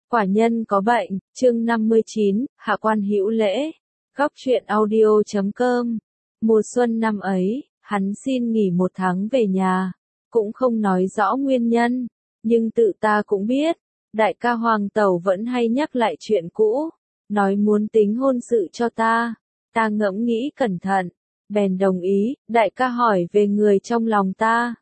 Quả nhân có bệnh, chương 59, Hạ quan hữu lễ. Góc truyện audio.com. Mùa xuân năm ấy, hắn xin nghỉ 1 tháng về nhà, cũng không nói rõ nguyên nhân, nhưng tự ta cũng biết, đại ca Hoàng Tẩu vẫn hay nhắc lại chuyện cũ, nói muốn tính hôn sự cho ta. Ta ngẫm nghĩ cẩn thận, bèn đồng ý. Đại ca hỏi về người trong lòng ta.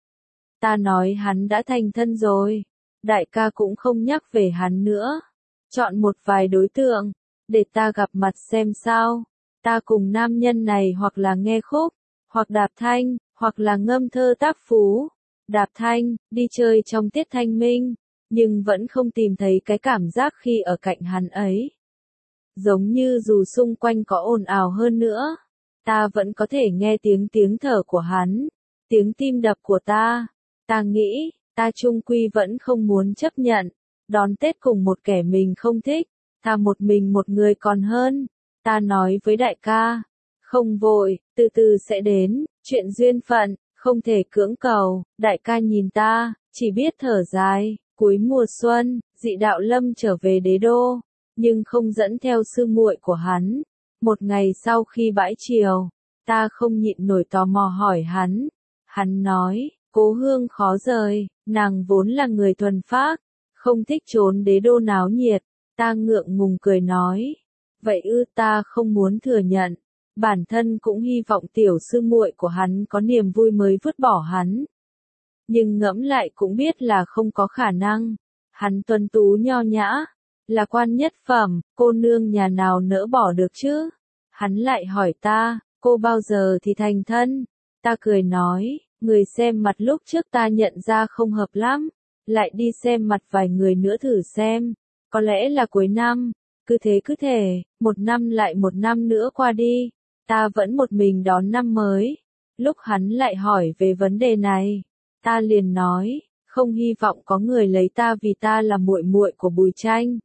Ta nói hắn đã thành thân rồi. Đại ca cũng không nhắc về hắn nữa. Chọn một vài đối tượng, để ta gặp mặt xem sao. Ta cùng nam nhân này hoặc là nghe khúc, hoặc đạp thanh, hoặc là ngâm thơ tác phú. Đạp thanh, đi chơi trong tiết thanh minh, nhưng vẫn không tìm thấy cái cảm giác khi ở cạnh hắn ấy. Giống như dù xung quanh có ồn ào hơn nữa, ta vẫn có thể nghe tiếng thở của hắn, tiếng tim đập của ta. Ta nghĩ, ta chung quy vẫn không muốn chấp nhận, đón Tết cùng một kẻ mình không thích, thà một mình một người còn hơn. Ta nói với đại ca, không vội, từ từ sẽ đến, chuyện duyên phận, không thể cưỡng cầu. Đại ca nhìn ta, chỉ biết thở dài. Cuối mùa xuân, Dị Đạo Lâm trở về đế đô, nhưng không dẫn theo sư muội của hắn. Một ngày sau khi bãi triều, ta không nhịn nổi tò mò hỏi hắn. Hắn nói, cố hương khó rời, nàng vốn là người thuần phác, không thích trốn đế đô náo nhiệt. Ta ngượng ngùng cười nói, vậy ư? Ta không muốn thừa nhận, bản thân cũng hy vọng tiểu sư muội của hắn có niềm vui mới vứt bỏ hắn. Nhưng ngẫm lại cũng biết là không có khả năng. Hắn tuấn tú nho nhã, là quan nhất phẩm, cô nương nhà nào nỡ bỏ được chứ? Hắn lại hỏi ta, cô bao giờ thì thành thân? Ta cười nói, người xem mặt lúc trước ta nhận ra không hợp lắm, lại đi xem mặt vài người nữa thử xem, có lẽ là cuối năm. Cứ thế, 1 năm lại 1 năm nữa qua đi, ta vẫn một mình đón năm mới. Lúc hắn lại hỏi về vấn đề này, ta liền nói, không hy vọng có người lấy ta vì ta là muội muội của Bùi Tranh.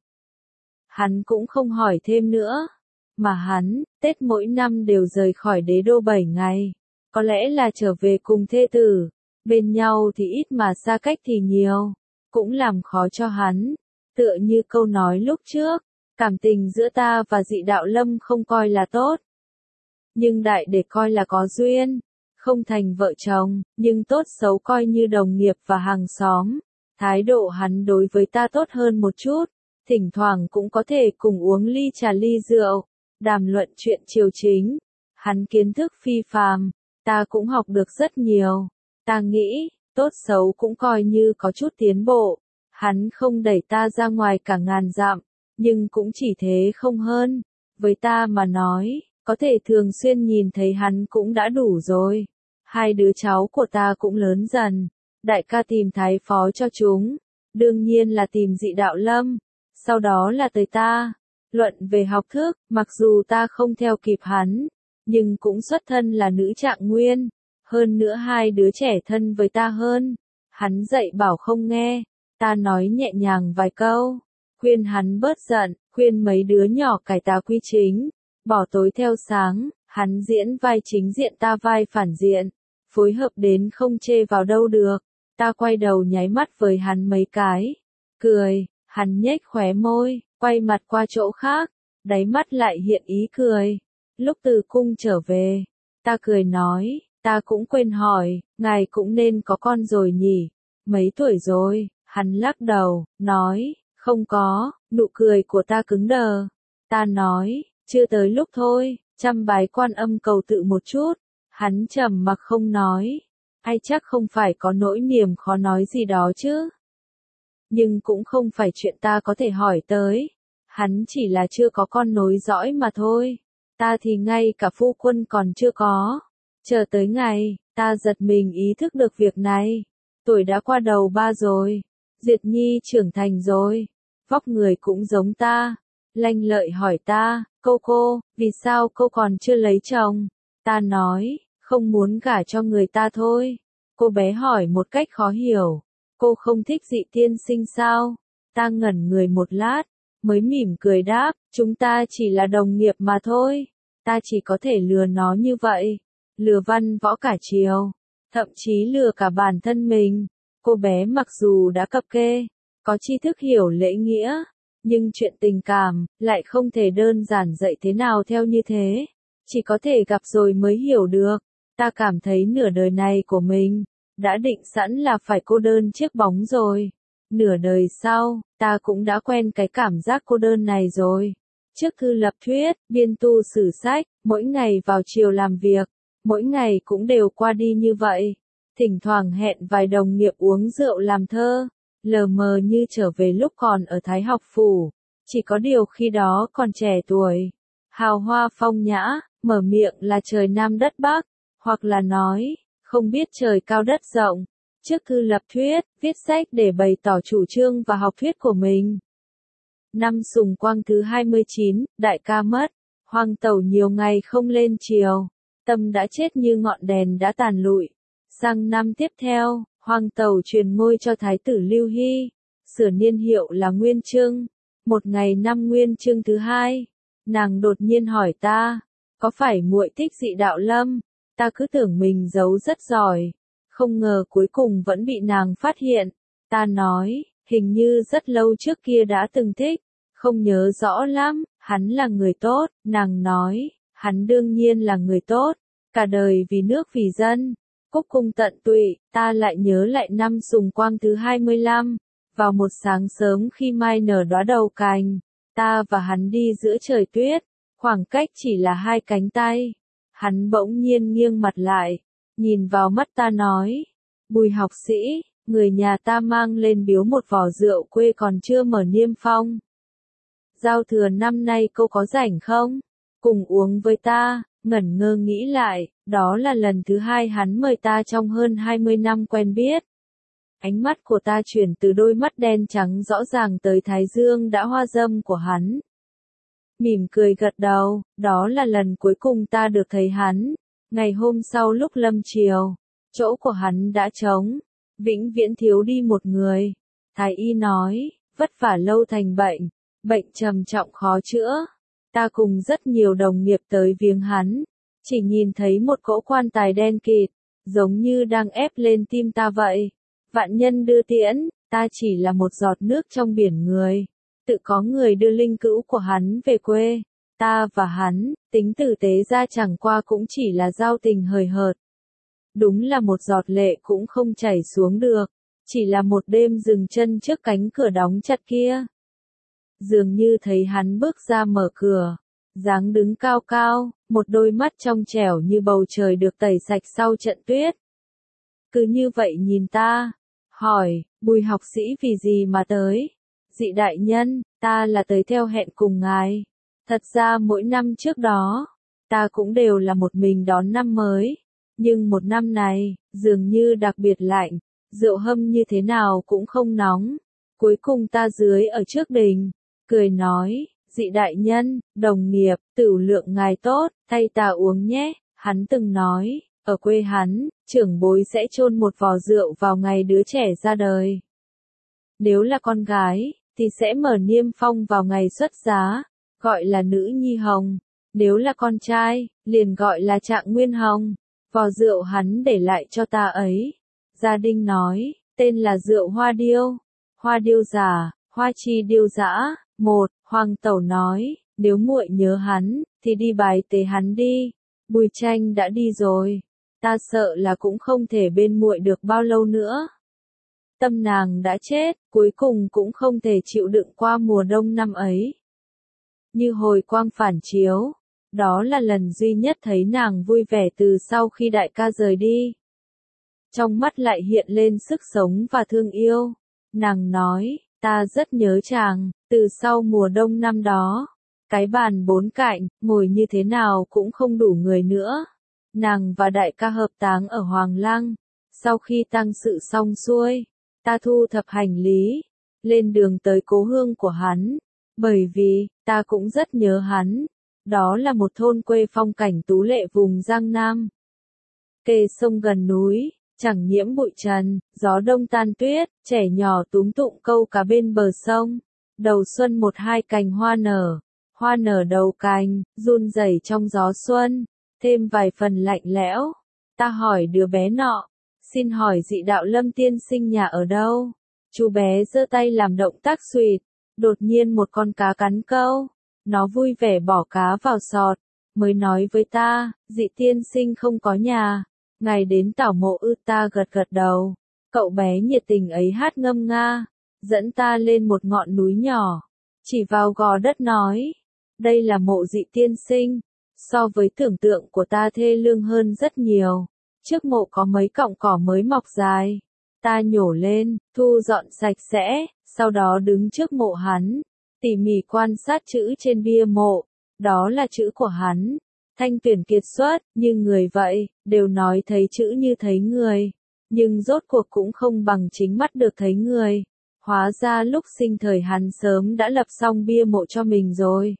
Hắn cũng không hỏi thêm nữa, mà hắn, Tết mỗi năm đều rời khỏi đế đô 7 ngày, có lẽ là trở về cùng thê tử, bên nhau thì ít mà xa cách thì nhiều, cũng làm khó cho hắn. Tựa như câu nói lúc trước, cảm tình giữa ta và Dị Đạo Lâm không coi là tốt, nhưng đại để coi là có duyên. Không thành vợ chồng, nhưng tốt xấu coi như đồng nghiệp và hàng xóm. Thái độ hắn đối với ta tốt hơn một chút, thỉnh thoảng cũng có thể cùng uống ly trà ly rượu, đàm luận chuyện triều chính. Hắn kiến thức phi phàm, ta cũng học được rất nhiều. Ta nghĩ, tốt xấu cũng coi như có chút tiến bộ. Hắn không đẩy ta ra ngoài cả ngàn dặm, nhưng cũng chỉ thế không hơn. Với ta mà nói, có thể thường xuyên nhìn thấy hắn cũng đã đủ rồi. 2 đứa cháu của ta cũng lớn dần, đại ca tìm thái phó cho chúng, đương nhiên là tìm Dị Đạo Lâm, sau đó là tới ta. Luận về học thức, mặc dù ta không theo kịp hắn, nhưng cũng xuất thân là nữ trạng nguyên, hơn nữa 2 đứa trẻ thân với ta hơn. Hắn dạy bảo không nghe, ta nói nhẹ nhàng vài câu, khuyên hắn bớt giận, khuyên mấy đứa nhỏ cải tà quy chính, bỏ tối theo sáng. Hắn diễn vai chính diện, ta vai phản diện, phối hợp đến không chê vào đâu được. Ta quay đầu nháy mắt với hắn mấy cái, cười. Hắn nhếch khóe môi, quay mặt qua chỗ khác, đáy mắt lại hiện ý cười. Lúc từ cung trở về, ta cười nói, ta cũng quên hỏi, ngài cũng nên có con rồi nhỉ? Mấy tuổi rồi? Hắn lắc đầu, nói, không có. Nụ cười của ta cứng đờ. Ta nói, chưa tới lúc thôi, chăm bái Quan Âm cầu tự một chút. Hắn trầm mặc không nói, ai chắc không phải có nỗi niềm khó nói gì đó chứ. Nhưng cũng không phải chuyện ta có thể hỏi tới. Hắn chỉ là chưa có con nối dõi mà thôi. Ta thì ngay cả phu quân còn chưa có. Chờ tới ngày, ta giật mình ý thức được việc này. Tuổi đã qua đầu 3 rồi. Diệt Nhi trưởng thành rồi. Vóc người cũng giống ta. Lanh Lợi hỏi ta, cô, vì sao cô còn chưa lấy chồng? Ta nói, không muốn gả cho người ta thôi. Cô bé hỏi một cách khó hiểu, cô không thích Dị tiên sinh sao? Ta ngẩn người một lát, mới mỉm cười đáp, chúng ta chỉ là đồng nghiệp mà thôi. Ta chỉ có thể lừa nó như vậy, lừa văn võ cả triều, thậm chí lừa cả bản thân mình. Cô bé mặc dù đã cập kê, có tri thức hiểu lễ nghĩa, Nhưng chuyện tình cảm, lại không thể đơn giản dạy thế nào theo như thế. Chỉ có thể gặp rồi mới hiểu được. Ta cảm thấy nửa đời này của mình, đã định sẵn là phải cô đơn chiếc bóng rồi. Nửa đời sau, ta cũng đã quen cái cảm giác cô đơn này rồi. Trước thư lập thuyết, biên tu sử sách, mỗi ngày vào chiều làm việc, mỗi ngày cũng đều qua đi như vậy. Thỉnh thoảng hẹn vài đồng nghiệp uống rượu làm thơ, lờ mờ như trở về lúc còn ở Thái học phủ. Chỉ có điều khi đó còn trẻ tuổi, hào hoa phong nhã, mở miệng là trời Nam đất Bắc, hoặc là nói, không biết trời cao đất rộng. Trước thư lập thuyết, viết sách để bày tỏ chủ trương và học thuyết của mình. Năm Sùng Quang thứ 29, đại ca mất. Hoàng tẩu nhiều ngày không lên triều. Tâm đã chết như ngọn đèn đã tàn lụi. Sang năm tiếp theo, Hoàng tẩu truyền ngôi cho Thái tử Lưu Hy. Sửa niên hiệu là Nguyên Chương. Một ngày năm Nguyên Chương thứ 2, nàng đột nhiên hỏi ta, có phải muội thích Dị Đạo Lâm? Ta cứ tưởng mình giấu rất giỏi. Không ngờ cuối cùng vẫn bị nàng phát hiện. Ta nói, hình như rất lâu trước kia đã từng thích, không nhớ rõ lắm, hắn là người tốt. Nàng nói, hắn đương nhiên là người tốt, cả đời vì nước vì dân, cúc cung tận tụy. Ta lại nhớ lại năm Sùng Quang thứ 25, vào một sáng sớm khi mai nở đóa đầu cành, ta và hắn đi giữa trời tuyết, khoảng cách chỉ là 2 cánh tay. Hắn bỗng nhiên nghiêng mặt lại, nhìn vào mắt ta nói, Bùi học sĩ, người nhà ta mang lên biếu một vò rượu quê còn chưa mở niêm phong. Giao thừa năm nay cô có rảnh không? Cùng uống với ta. Ngẩn ngơ nghĩ lại, đó là lần thứ 2 hắn mời ta trong hơn 20 năm quen biết. Ánh mắt của ta chuyển từ đôi mắt đen trắng rõ ràng tới thái dương đã hoa râm của hắn. Mỉm cười gật đầu, đó là lần cuối cùng ta được thấy hắn. Ngày hôm sau lúc lâm chiều, chỗ của hắn đã trống, vĩnh viễn thiếu đi một người. Thái y nói, vất vả lâu thành bệnh, bệnh trầm trọng khó chữa. Ta cùng rất nhiều đồng nghiệp tới viếng hắn, chỉ nhìn thấy một cỗ quan tài đen kịt, giống như đang ép lên tim ta vậy. Vạn nhân đưa tiễn, ta chỉ là một giọt nước trong biển người. Tự có người đưa linh cữu của hắn về quê. Ta và hắn, tính tử tế ra chẳng qua cũng chỉ là giao tình hời hợt. Đúng là một giọt lệ cũng không chảy xuống được, chỉ là một đêm dừng chân trước cánh cửa đóng chặt kia. Dường như thấy hắn bước ra mở cửa, dáng đứng cao cao, một đôi mắt trong trẻo như bầu trời được tẩy sạch sau trận tuyết. Cứ như vậy nhìn ta, hỏi, Bùi học sĩ vì gì mà tới? Dị đại nhân, ta là tới theo hẹn cùng ngài. Thật ra mỗi năm trước đó, ta cũng đều là một mình đón năm mới. Nhưng một năm này, dường như đặc biệt lạnh, rượu hâm như thế nào cũng không nóng. Cuối cùng ta dưới ở trước đình, cười nói, dị đại nhân, đồng nghiệp, tửu lượng ngài tốt, thay ta uống nhé. Hắn từng nói, ở quê hắn, trưởng bối sẽ chôn một vò rượu vào ngày đứa trẻ ra đời. Nếu là con gái, thì sẽ mở niêm phong vào ngày xuất giá, gọi là nữ nhi hồng. Nếu là con trai, liền gọi là trạng nguyên hồng. Vò rượu hắn để lại cho ta ấy. Gia đình nói, tên là rượu hoa điêu. Hoa điêu giả, hoa chi điêu dã. Hoàng tẩu nói, nếu muội nhớ hắn, thì đi bài tế hắn đi. Bùi Tranh đã đi rồi. Ta sợ là cũng không thể bên muội được bao lâu nữa. Tâm nàng đã chết, cuối cùng cũng không thể chịu đựng qua mùa đông năm ấy. Như hồi quang phản chiếu, đó là lần duy nhất thấy nàng vui vẻ từ sau khi đại ca rời đi. Trong mắt lại hiện lên sức sống và thương yêu. Nàng nói, ta rất nhớ chàng, từ sau mùa đông năm đó. Cái bàn 4 cạnh, ngồi như thế nào cũng không đủ người nữa. Nàng và đại ca hợp táng ở Hoàng Lăng. Sau khi tang sự xong xuôi, ta thu thập hành lý, lên đường tới cố hương của hắn. Bởi vì, ta cũng rất nhớ hắn. Đó là một thôn quê phong cảnh tú lệ vùng Giang Nam. Kề sông gần núi, chẳng nhiễm bụi trần, gió đông tan tuyết, trẻ nhỏ túm tụm câu cá bên bờ sông. Đầu xuân 1-2 cành hoa nở đầu cành, run rẩy trong gió xuân, thêm vài phần lạnh lẽo. Ta hỏi đứa bé nọ, xin hỏi dị đạo Lâm tiên sinh nhà ở đâu? Chú bé giơ tay làm động tác xuỵt, Đột nhiên một con cá cắn câu, nó vui vẻ bỏ cá vào sọt, mới nói với ta, Dị tiên sinh không có nhà, ngài đến tảo mộ ư? Ta gật gật đầu. Cậu bé nhiệt tình ấy hát ngâm nga, dẫn ta lên một ngọn núi nhỏ, chỉ vào gò đất nói, đây là mộ Dị tiên sinh. So với tưởng tượng của ta thê lương hơn rất nhiều. Trước mộ có mấy cọng cỏ mới mọc dài. Ta nhổ lên, thu dọn sạch sẽ, sau đó đứng trước mộ hắn, tỉ mỉ quan sát chữ trên bia mộ. Đó là chữ của hắn. Thanh tuyển kiệt xuất, như người vậy, đều nói thấy chữ như thấy người. Nhưng rốt cuộc cũng không bằng chính mắt được thấy người. Hóa ra lúc sinh thời hắn sớm đã lập xong bia mộ cho mình rồi.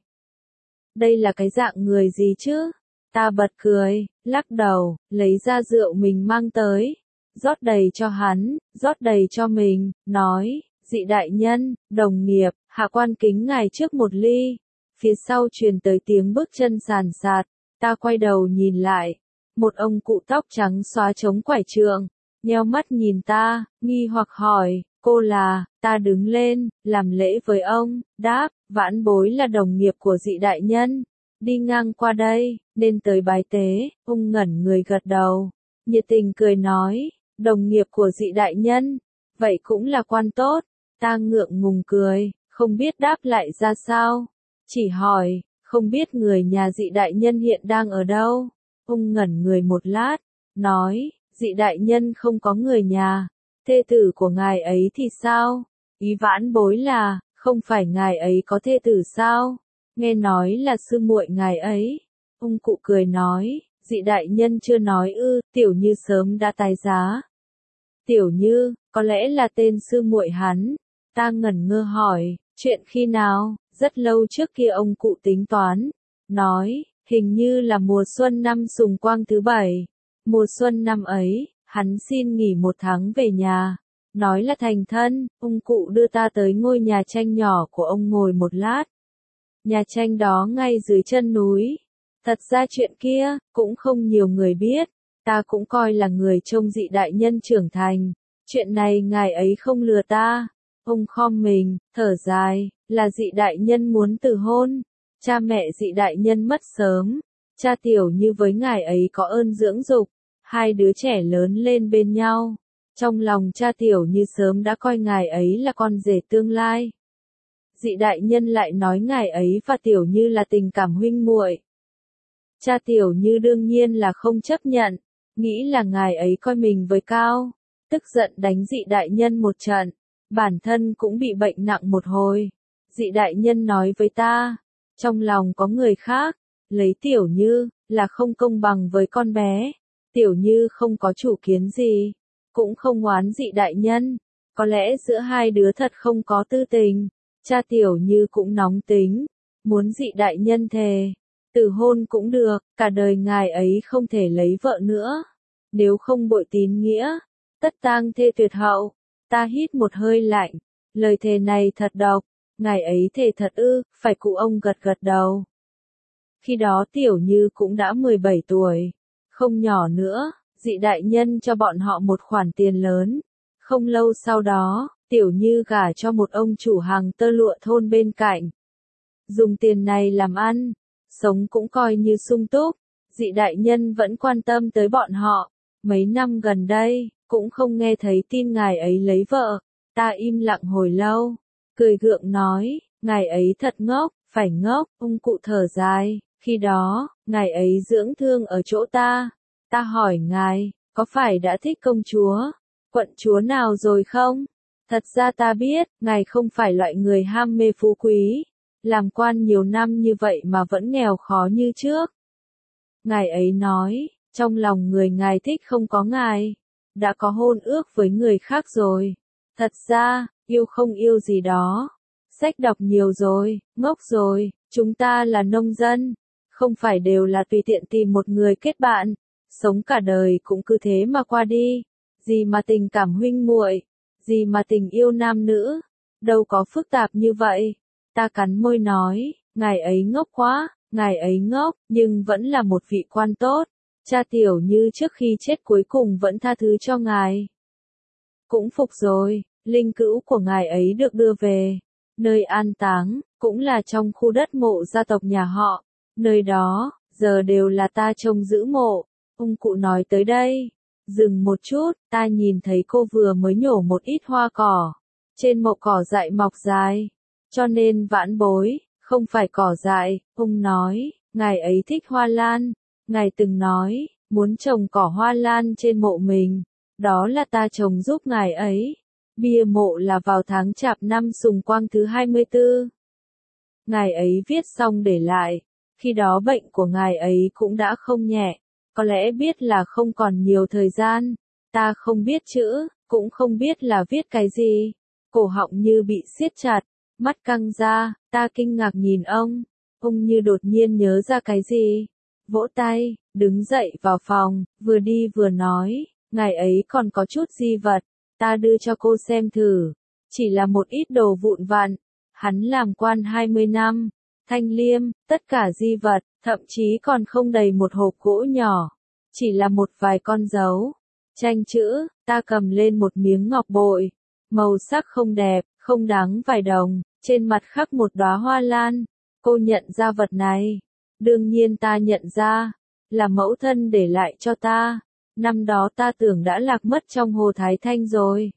Đây là cái dạng người gì chứ? Ta bật cười, lắc đầu, lấy ra rượu mình mang tới. Rót đầy cho hắn, rót đầy cho mình, nói, Dị đại nhân, đồng nghiệp, hạ quan kính ngài trước một ly. Phía sau truyền tới tiếng bước chân sàn sạt, ta quay đầu nhìn lại. Một ông cụ tóc trắng xóa chống quải trượng, nheo mắt nhìn ta, nghi hoặc hỏi, cô là? Ta đứng lên, làm lễ với ông, đáp, vãn bối là đồng nghiệp của Dị đại nhân. Đi ngang qua đây, nên tới bái tế. Ông ngẩn người gật đầu, nhiệt tình cười nói, đồng nghiệp của Dị đại nhân, vậy cũng là quan tốt. Ta ngượng ngùng cười, không biết đáp lại ra sao. Chỉ hỏi, không biết người nhà Dị đại nhân hiện đang ở đâu? Ông ngẩn người một lát, nói, Dị đại nhân không có người nhà. Thê tử của ngài ấy thì sao? Ý vãn bối là, không phải ngài ấy có thê tử sao? Nghe nói là sư muội ngài ấy. Ông cụ cười nói, Dị đại nhân chưa nói ư? Tiểu Như sớm đã tái giá. Tiểu Như, có lẽ là tên sư muội hắn. Ta ngẩn ngơ hỏi, chuyện khi nào? Rất lâu trước kia ông cụ tính toán. Nói, hình như là mùa xuân năm Sùng Quang thứ 7. Mùa xuân năm ấy, hắn xin nghỉ 1 tháng về nhà. Nói là thành thân, ông cụ đưa ta tới ngôi nhà tranh nhỏ của ông ngồi một lát. Nhà tranh đó ngay dưới chân núi. Thật ra chuyện kia, cũng không nhiều người biết. Ta cũng coi là người trông Dị đại nhân trưởng thành. Chuyện này ngài ấy không lừa ta. Ông khom mình, thở dài, là Dị đại nhân muốn từ hôn. Cha mẹ Dị đại nhân mất sớm. Cha Tiểu Như với ngài ấy có ơn dưỡng dục. 2 đứa trẻ lớn lên bên nhau. Trong lòng cha Tiểu Như sớm đã coi ngài ấy là con rể tương lai. Dị đại nhân lại nói ngài ấy và Tiểu Như là tình cảm huynh muội. Cha Tiểu Như đương nhiên là không chấp nhận, nghĩ là ngài ấy coi mình với cao, tức giận đánh Dị đại nhân một trận, bản thân cũng bị bệnh nặng một hồi. Dị đại nhân nói với ta, trong lòng có người khác, lấy Tiểu Như, là không công bằng với con bé. Tiểu Như không có chủ kiến gì, cũng không oán Dị đại nhân, có lẽ giữa 2 đứa thật không có tư tình. Cha Tiểu Như cũng nóng tính, muốn Dị đại nhân thề, từ hôn cũng được, cả đời ngài ấy không thể lấy vợ nữa. Nếu không bội tín nghĩa, tất tang thê tuyệt hậu. Ta hít một hơi lạnh, lời thề này thật độc, ngài ấy thề thật ư? Phải, cụ ông gật gật đầu. Khi đó Tiểu Như cũng đã 17 tuổi, không nhỏ nữa. Dị đại nhân cho bọn họ một khoản tiền lớn. Không lâu sau đó, Tiểu Như gả cho một ông chủ hàng tơ lụa thôn bên cạnh. Dùng tiền này làm ăn, sống cũng coi như sung túc. Dị đại nhân vẫn quan tâm tới bọn họ. Mấy năm gần đây, cũng không nghe thấy tin ngài ấy lấy vợ. Ta im lặng hồi lâu, cười gượng nói, ngài ấy thật ngốc, phải ngốc. Ông cụ thở dài, khi đó, ngài ấy dưỡng thương ở chỗ ta. Ta hỏi ngài, có phải đã thích công chúa, quận chúa nào rồi không? Thật ra ta biết, ngài không phải loại người ham mê phú quý, làm quan nhiều năm như vậy mà vẫn nghèo khó như trước. Ngài ấy nói, trong lòng người ngài thích không có ngài, đã có hôn ước với người khác rồi. Thật ra, yêu không yêu gì đó. Sách đọc nhiều rồi, ngốc rồi, chúng ta là nông dân, không phải đều là tùy tiện tìm một người kết bạn, sống cả đời cũng cứ thế mà qua đi. Gì mà tình cảm huynh muội, gì mà tình yêu nam nữ, đâu có phức tạp như vậy. Ta cắn môi nói, ngài ấy ngốc quá, ngài ấy ngốc, nhưng vẫn là một vị quan tốt. Cha Tiểu Như trước khi chết cuối cùng vẫn tha thứ cho ngài. Cũng phục rồi, linh cữu của ngài ấy được đưa về. nơi an táng, cũng là trong khu đất mộ gia tộc nhà họ. Nơi đó, giờ đều là ta trông giữ mộ. Ông cụ nói tới đây. Dừng một chút, ta nhìn thấy cô vừa mới nhổ một ít hoa cỏ. Trên mộ cỏ dại mọc dài. Cho nên vãn bối, không phải cỏ dại, ông nói, ngài ấy thích hoa lan. Ngài từng nói, muốn trồng cỏ hoa lan trên mộ mình. Đó là ta trồng giúp ngài ấy. Bia mộ là vào tháng Chạp năm Sùng Quang thứ 24. Ngài ấy viết xong để lại. Khi đó bệnh của ngài ấy cũng đã không nhẹ. Có lẽ biết là không còn nhiều thời gian. Ta không biết chữ, cũng không biết là viết cái gì. Cổ họng như bị siết chặt, mắt căng ra, ta kinh ngạc nhìn ông. Ông như đột nhiên nhớ ra cái gì. Vỗ tay, đứng dậy vào phòng, vừa đi vừa nói, ngài ấy còn có chút di vật, ta đưa cho cô xem thử. Chỉ là một ít đồ vụn vặt. Hắn làm quan 20 năm, thanh liêm, tất cả di vật, thậm chí còn không đầy một hộp gỗ nhỏ. Chỉ là một vài con dấu. Tranh chữ, ta cầm lên một miếng ngọc bội. Màu sắc không đẹp, không đáng vài đồng, trên mặt khắc một đóa hoa lan. Cô nhận ra vật này. Đương nhiên ta nhận ra, là mẫu thân để lại cho ta. Năm đó ta tưởng đã lạc mất trong hồ Thái Thanh rồi.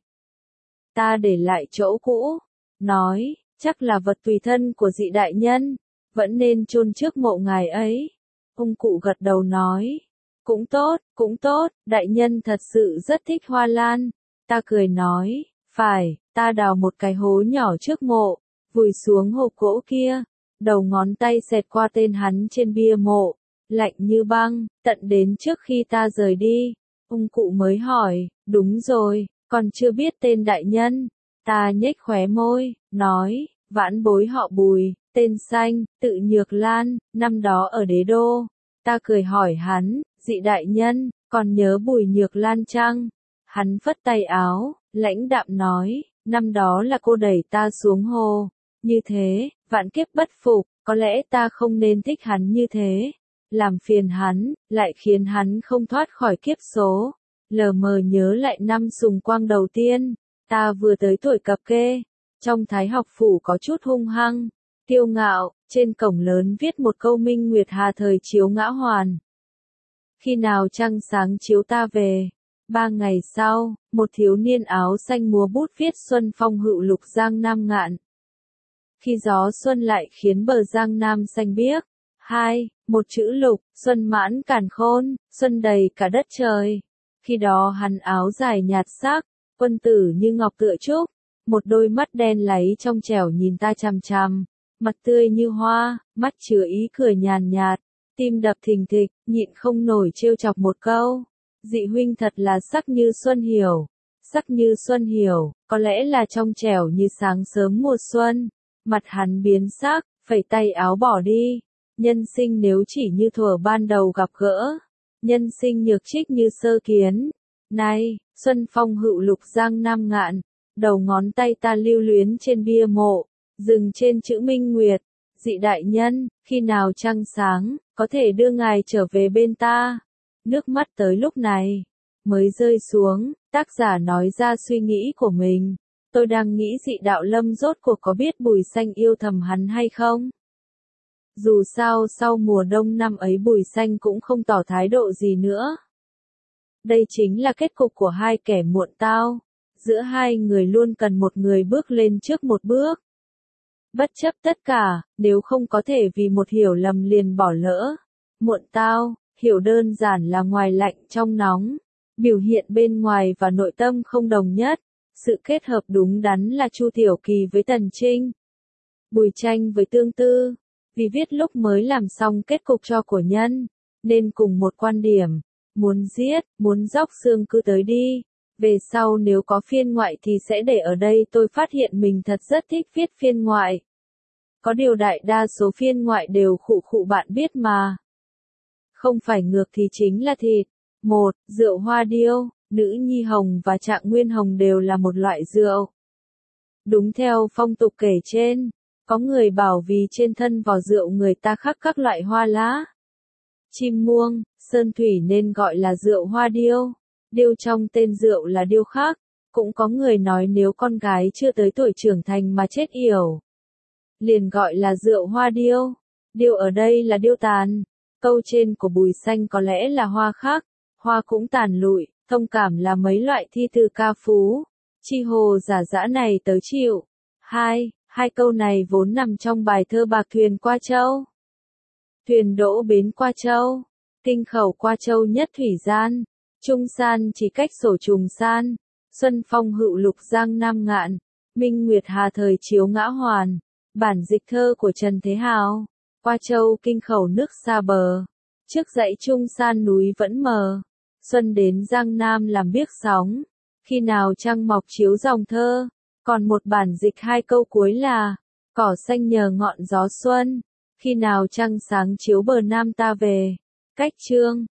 Ta để lại chỗ cũ, nói, chắc là vật tùy thân của dị đại nhân, vẫn nên chôn trước mộ ngài ấy. Ông cụ gật đầu nói, cũng tốt, đại nhân thật sự rất thích hoa lan. Ta cười nói, phải, ta đào một cái hố nhỏ trước mộ, vùi xuống hộp gỗ kia, đầu ngón tay xẹt qua tên hắn trên bia mộ, lạnh như băng, tận đến trước khi ta rời đi. Ông cụ mới hỏi, đúng rồi, còn chưa biết tên đại nhân. Ta nhếch khóe môi, nói, vãn bối họ Bùi, tên Xanh, tự Nhược Lan, năm đó ở Đế Đô. Ta cười hỏi hắn, dị đại nhân, còn nhớ Bùi Nhược Lan chăng? Hắn phất tay áo, lãnh đạm nói, năm đó là cô đẩy ta xuống hồ. Như thế, vạn kiếp bất phục, có lẽ ta không nên thích hắn như thế. Làm phiền hắn, lại khiến hắn không thoát khỏi kiếp số. Lờ mờ nhớ lại năm Sùng Quang đầu tiên, ta vừa tới tuổi cập kê. Trong Thái học phủ có chút hung hăng, kiêu ngạo, trên cổng lớn viết một câu Minh Nguyệt Hà thời chiếu ngã hoàn. Khi nào trăng sáng chiếu ta về. 3 ngày sau, một thiếu niên áo xanh múa bút viết Xuân Phong hữu lục Giang Nam ngạn. Khi gió xuân lại khiến bờ Giang Nam xanh biếc. 2. Một chữ lục, xuân mãn càn khôn, xuân đầy cả đất trời. Khi đó hắn áo dài nhạt sắc, quân tử như ngọc tựa trúc, một đôi mắt đen láy trong trẻo nhìn ta chằm chằm, mặt tươi như hoa, mắt chứa ý cười nhàn nhạt, tim đập thình thịch, nhịn không nổi trêu chọc một câu. Dị huynh thật là sắc như xuân hiểu. Sắc như xuân hiểu, có lẽ là trong trẻo như sáng sớm mùa xuân. Mặt hắn biến sắc, phẩy tay áo bỏ đi. Nhân sinh nếu chỉ như thuở ban đầu gặp gỡ. Nhân sinh nhược trích như sơ kiến. Này, Xuân Phong hữu lục Giang Nam ngạn. Đầu ngón tay ta lưu luyến trên bia mộ, dừng trên chữ Minh Nguyệt. Dị đại nhân, khi nào trăng sáng, có thể đưa ngài trở về bên ta. Nước mắt tới lúc này mới rơi xuống, tác giả nói ra suy nghĩ của mình. Tôi đang nghĩ dị đạo lâm rốt cuộc có biết Bùi Xanh yêu thầm hắn hay không? Dù sao sau mùa đông năm ấy Bùi Xanh cũng không tỏ thái độ gì nữa. Đây chính là kết cục của hai kẻ muộn tao. Giữa hai người luôn cần một người bước lên trước một bước. Bất chấp tất cả, nếu không có thể vì một hiểu lầm liền bỏ lỡ. Muộn tao, hiểu đơn giản là ngoài lạnh trong nóng. Biểu hiện bên ngoài và nội tâm không đồng nhất. Sự kết hợp đúng đắn là Chu Tiểu Kỳ với Tần Trinh. Bùi Tranh với Tương Tư. Vì viết lúc mới làm xong kết cục cho của nhân, nên cùng một quan điểm. Muốn giết, muốn róc xương cứ tới đi. Về sau nếu có phiên ngoại thì sẽ để ở đây. Tôi phát hiện mình thật rất thích viết phiên ngoại. Có điều đại đa số phiên ngoại đều khụ khụ bạn biết mà. Không phải ngược thì chính là thịt. 1. Rượu hoa điêu, Nữ Nhi Hồng và Trạng Nguyên Hồng đều là một loại rượu. Đúng theo phong tục kể trên, có người bảo vì trên thân vỏ rượu người ta khắc các loại hoa lá, chim muông, sơn thủy nên gọi là rượu hoa điêu. Điêu trong tên rượu là điêu khắc. Cũng có người nói nếu con gái chưa tới tuổi trưởng thành mà chết yểu, liền gọi là rượu hoa điêu. Điêu ở đây là điêu tàn. Câu trên của Bùi Xanh có lẽ là hoa khác, hoa cũng tàn lụi, thông cảm là mấy loại thi từ ca phú. Chi hồ giả dã này tớ chịu. Hai câu này vốn nằm trong bài thơ Bạc thuyền qua châu. Thuyền đỗ bến qua châu, kinh khẩu qua châu nhất thủy gian. Trung san chỉ cách sổ trùng san. Xuân phong hữu lục giang nam ngạn. Minh nguyệt hà thời chiếu ngã hoàn. Bản dịch thơ của Trần Thế Hào. Qua châu kinh khẩu nước xa bờ. Trước dãy Trung san núi vẫn mờ. Xuân đến giang nam làm biếc sóng. Khi nào trăng mọc chiếu dòng thơ. Còn một bản dịch hai câu cuối là. Cỏ xanh nhờ ngọn gió xuân. Khi nào trăng sáng chiếu bờ nam ta về. Cách chương.